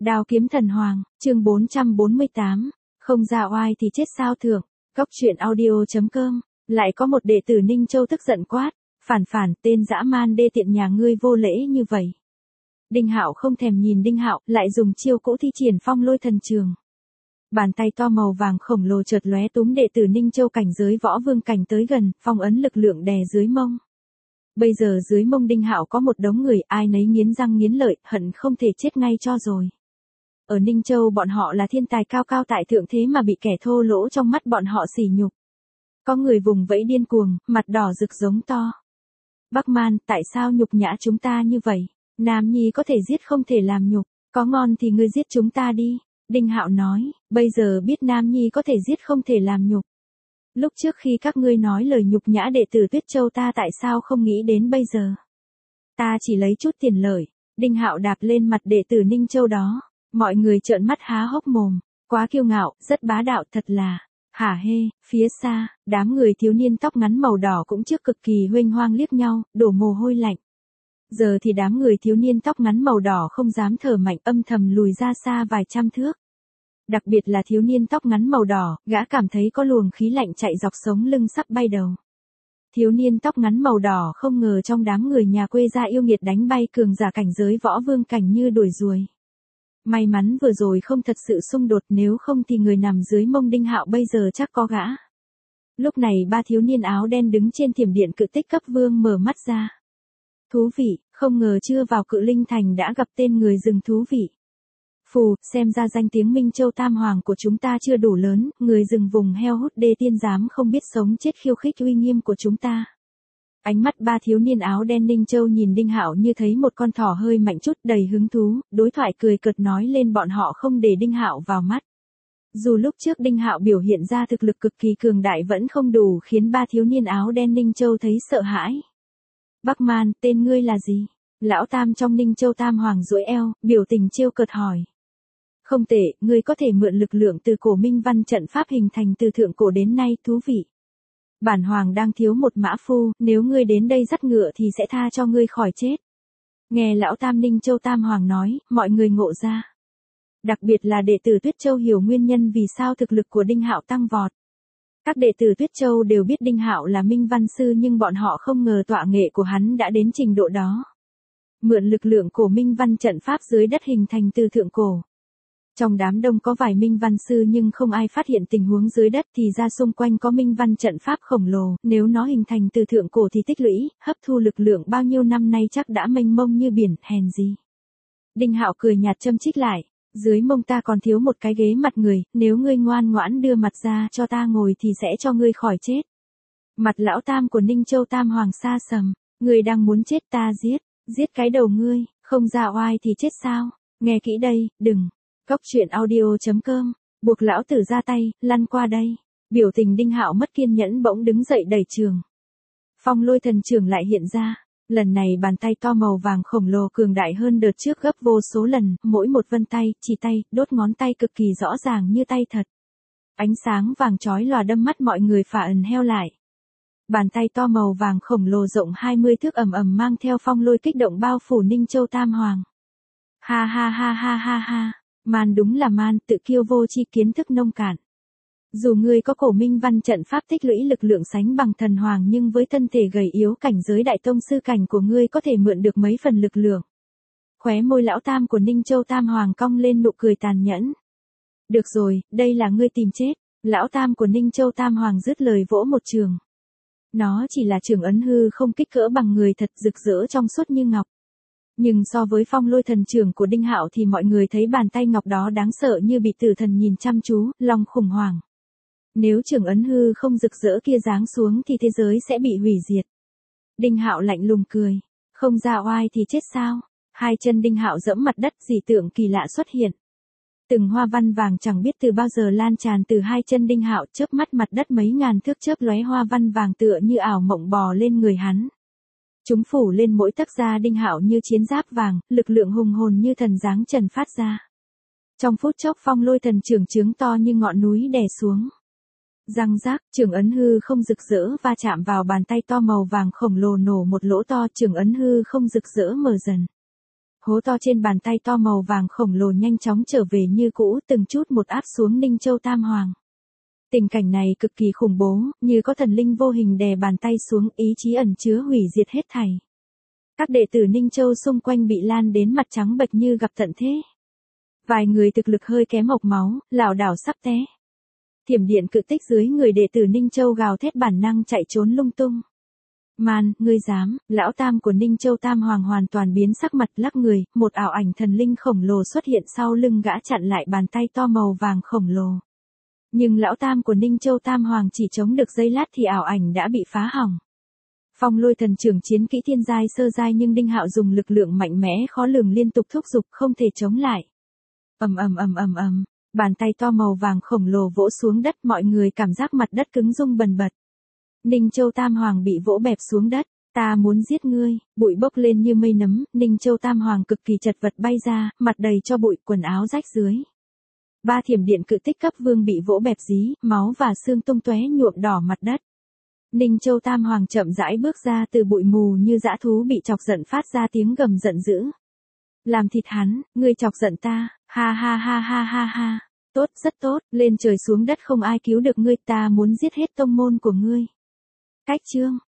Đao kiếm thần hoàng, chương 448, không ra oai thì chết sao thượng. Cóc truyện audio.com, lại có một đệ tử Ninh Châu tức giận quát, phản phản, tên dã man đê tiện nhà ngươi vô lễ như vậy. Đinh Hạo không thèm nhìn Đinh Hạo, lại dùng chiêu cũ thi triển phong lôi thần trường. Bàn tay to màu vàng khổng lồ chợt lóe túm đệ tử Ninh Châu cảnh giới võ vương cảnh tới gần, phong ấn lực lượng đè dưới mông. Bây giờ dưới mông Đinh Hạo có một đống người, ai nấy nghiến răng nghiến lợi, hận không thể chết ngay cho rồi. Ở Ninh Châu bọn họ là thiên tài cao cao tại thượng thế mà bị kẻ thô lỗ trong mắt bọn họ sỉ nhục. Có người vùng vẫy điên cuồng, mặt đỏ rực giống to. Bắc Man, tại sao nhục nhã chúng ta như vậy? Nam Nhi có thể giết không thể làm nhục, có ngon thì ngươi giết chúng ta đi. Đinh Hạo nói, bây giờ biết Nam Nhi có thể giết không thể làm nhục. Lúc trước khi các ngươi nói lời nhục nhã đệ tử Tuyết Châu ta tại sao không nghĩ đến bây giờ? Ta chỉ lấy chút tiền lợi. Đinh Hạo đạp lên mặt đệ tử Ninh Châu đó. Mọi người trợn mắt há hốc mồm, quá kiêu ngạo, rất bá đạo thật là. Hả hê, phía xa, đám người thiếu niên tóc ngắn màu đỏ cũng trước cực kỳ huênh hoang liếc nhau, đổ mồ hôi lạnh. Giờ thì đám người thiếu niên tóc ngắn màu đỏ không dám thở mạnh, âm thầm lùi ra xa vài trăm thước. Đặc biệt là thiếu niên tóc ngắn màu đỏ, gã cảm thấy có luồng khí lạnh chạy dọc sống lưng sắp bay đầu. Thiếu niên tóc ngắn màu đỏ không ngờ trong đám người nhà quê gia yêu nghiệt đánh bay cường giả cảnh giới võ vương cảnh như đuổi ruồi. May mắn vừa rồi không thật sự xung đột, nếu không thì người nằm dưới mông Đinh Hạo bây giờ chắc có gã. Lúc này ba thiếu niên áo đen đứng trên thiểm điện cự tích cấp vương mở mắt ra. Thú vị, không ngờ chưa vào Cự Linh Thành đã gặp tên người rừng thú vị. Phù, xem ra danh tiếng Minh Châu Tam Hoàng của chúng ta chưa đủ lớn, người rừng vùng heo hút đê tiên dám không biết sống chết khiêu khích uy nghiêm của chúng ta. Ánh mắt ba thiếu niên áo đen Ninh Châu nhìn Đinh Hạo như thấy một con thỏ hơi mạnh chút, đầy hứng thú, đối thoại cười cợt nói lên bọn họ không để Đinh Hạo vào mắt. Dù lúc trước Đinh Hạo biểu hiện ra thực lực cực kỳ cường đại vẫn không đủ khiến ba thiếu niên áo đen Ninh Châu thấy sợ hãi. Bắc Man, tên ngươi là gì? Lão Tam trong Ninh Châu Tam Hoàng duỗi eo, biểu tình trêu cợt hỏi. Không tệ, ngươi có thể mượn lực lượng từ cổ minh văn trận pháp hình thành từ thượng cổ đến nay, thú vị. Bản hoàng đang thiếu một mã phu, nếu ngươi đến đây dắt ngựa thì sẽ tha cho ngươi khỏi chết. Nghe lão Tam Ninh Châu Tam Hoàng nói, mọi người ngộ ra. Đặc biệt là đệ tử Tuyết Châu hiểu nguyên nhân vì sao thực lực của Đinh Hạo tăng vọt. Các đệ tử Tuyết Châu đều biết Đinh Hạo là minh văn sư nhưng bọn họ không ngờ tọa nghệ của hắn đã đến trình độ đó. Mượn lực lượng cổ minh văn trận pháp dưới đất hình thành từ thượng cổ. Trong đám đông có vài minh văn sư nhưng không ai phát hiện tình huống dưới đất thì ra xung quanh có minh văn trận pháp khổng lồ, nếu nó hình thành từ thượng cổ thì tích lũy, hấp thu lực lượng bao nhiêu năm nay chắc đã mênh mông như biển, hèn gì. Đinh Hạo cười nhạt châm chích lại, dưới mông ta còn thiếu một cái ghế mặt người, nếu ngươi ngoan ngoãn đưa mặt ra cho ta ngồi thì sẽ cho ngươi khỏi chết. Mặt lão Tam của Ninh Châu Tam Hoàng sa sầm, ngươi đang muốn chết ta giết cái đầu ngươi, không ra oai thì chết sao, nghe kỹ đây, đừng. Cóc truyện audio.com, buộc lão tử ra tay, lăn qua đây. Biểu tình Đinh Hạo mất kiên nhẫn bỗng đứng dậy đẩy trường. Phong lôi thần trường lại hiện ra. Lần này bàn tay to màu vàng khổng lồ cường đại hơn đợt trước gấp vô số lần, mỗi một vân tay, chỉ tay, đốt ngón tay cực kỳ rõ ràng như tay thật. Ánh sáng vàng chói lòa đâm mắt mọi người phả ẩn heo lại. Bàn tay to màu vàng khổng lồ rộng 20 thước ầm ầm mang theo phong lôi kích động bao phủ Ninh Châu Tam Hoàng. Ha ha ha ha ha ha. Man đúng là man, tự kiêu vô chi kiến thức nông cạn. Dù ngươi có cổ minh văn trận pháp tích lũy lực lượng sánh bằng thần hoàng nhưng với thân thể gầy yếu cảnh giới đại tông sư cảnh của ngươi có thể mượn được mấy phần lực lượng. Khóe môi lão Tam của Ninh Châu Tam Hoàng cong lên nụ cười tàn nhẫn. Được rồi, đây là ngươi tìm chết. Lão Tam của Ninh Châu Tam Hoàng dứt lời vỗ một trường. Nó chỉ là trường ấn hư không kích cỡ bằng người thật rực rỡ trong suốt như ngọc. Nhưng so với phong lôi thần trường của Đinh Hạo thì mọi người thấy bàn tay ngọc đó đáng sợ như bị tử thần nhìn chăm chú, lòng khủng hoảng. Nếu trường ấn hư không rực rỡ kia giáng xuống thì thế giới sẽ bị hủy diệt. Đinh Hạo lạnh lùng cười, không ra oai thì chết sao? Hai chân Đinh Hạo dẫm mặt đất, dị tượng kỳ lạ xuất hiện. Từng hoa văn vàng chẳng biết từ bao giờ lan tràn từ hai chân Đinh Hạo, chớp mắt mặt đất mấy ngàn thước chớp lóe hoa văn vàng tựa như ảo mộng bò lên người hắn. Chúng phủ lên mỗi tấc da Đinh Hạo như chiến giáp vàng, lực lượng hùng hồn như thần giáng trần phát ra. Trong phút chốc phong lôi thần trường trướng to như ngọn núi đè xuống. Răng rác, trường ấn hư không rực rỡ va chạm vào bàn tay to màu vàng khổng lồ nổ một lỗ to, trường ấn hư không rực rỡ mở dần. Hố to trên bàn tay to màu vàng khổng lồ nhanh chóng trở về như cũ, từng chút một áp xuống Ninh Châu Tam Hoàng. Tình cảnh này cực kỳ khủng bố, như có thần linh vô hình đè bàn tay xuống, ý chí ẩn chứa hủy diệt hết thảy. Các đệ tử Ninh Châu xung quanh bị lan đến mặt trắng bệch như gặp tận thế. Vài người thực lực hơi kém hộc máu, lảo đảo sắp té. Thiểm điện cự tích dưới người đệ tử Ninh Châu gào thét bản năng chạy trốn lung tung. Man, ngươi dám, lão tam của Ninh Châu Tam Hoàng hoàn toàn biến sắc mặt lắc người, một ảo ảnh thần linh khổng lồ xuất hiện sau lưng gã chặn lại bàn tay to màu vàng khổng lồ. Nhưng lão tam của Ninh Châu Tam Hoàng chỉ chống được giây lát thì ảo ảnh đã bị phá hỏng. Phong lôi thần trưởng chiến kỹ thiên giai sơ giai nhưng Đinh Hạo dùng lực lượng mạnh mẽ khó lường liên tục thúc giục không thể chống lại. Bàn tay to màu vàng khổng lồ vỗ xuống đất, mọi người cảm giác mặt đất cứng rung bần bật. Ninh Châu Tam Hoàng bị vỗ bẹp xuống đất, ta muốn giết ngươi, bụi bốc lên như mây nấm, Ninh Châu Tam Hoàng cực kỳ chật vật bay ra, mặt đầy cho bụi, quần áo rách dưới. Ba thiểm điện cự tích cấp vương bị vỗ bẹp dí, máu và xương tung tóe nhuộm đỏ mặt đất. Ninh Châu Tam Hoàng chậm rãi bước ra từ bụi mù như dã thú bị chọc giận phát ra tiếng gầm giận dữ. Làm thịt hắn, ngươi chọc giận ta, ha ha ha ha ha ha. Tốt, rất tốt, lên trời xuống đất không ai cứu được ngươi, ta muốn giết hết tông môn của ngươi. Cách chương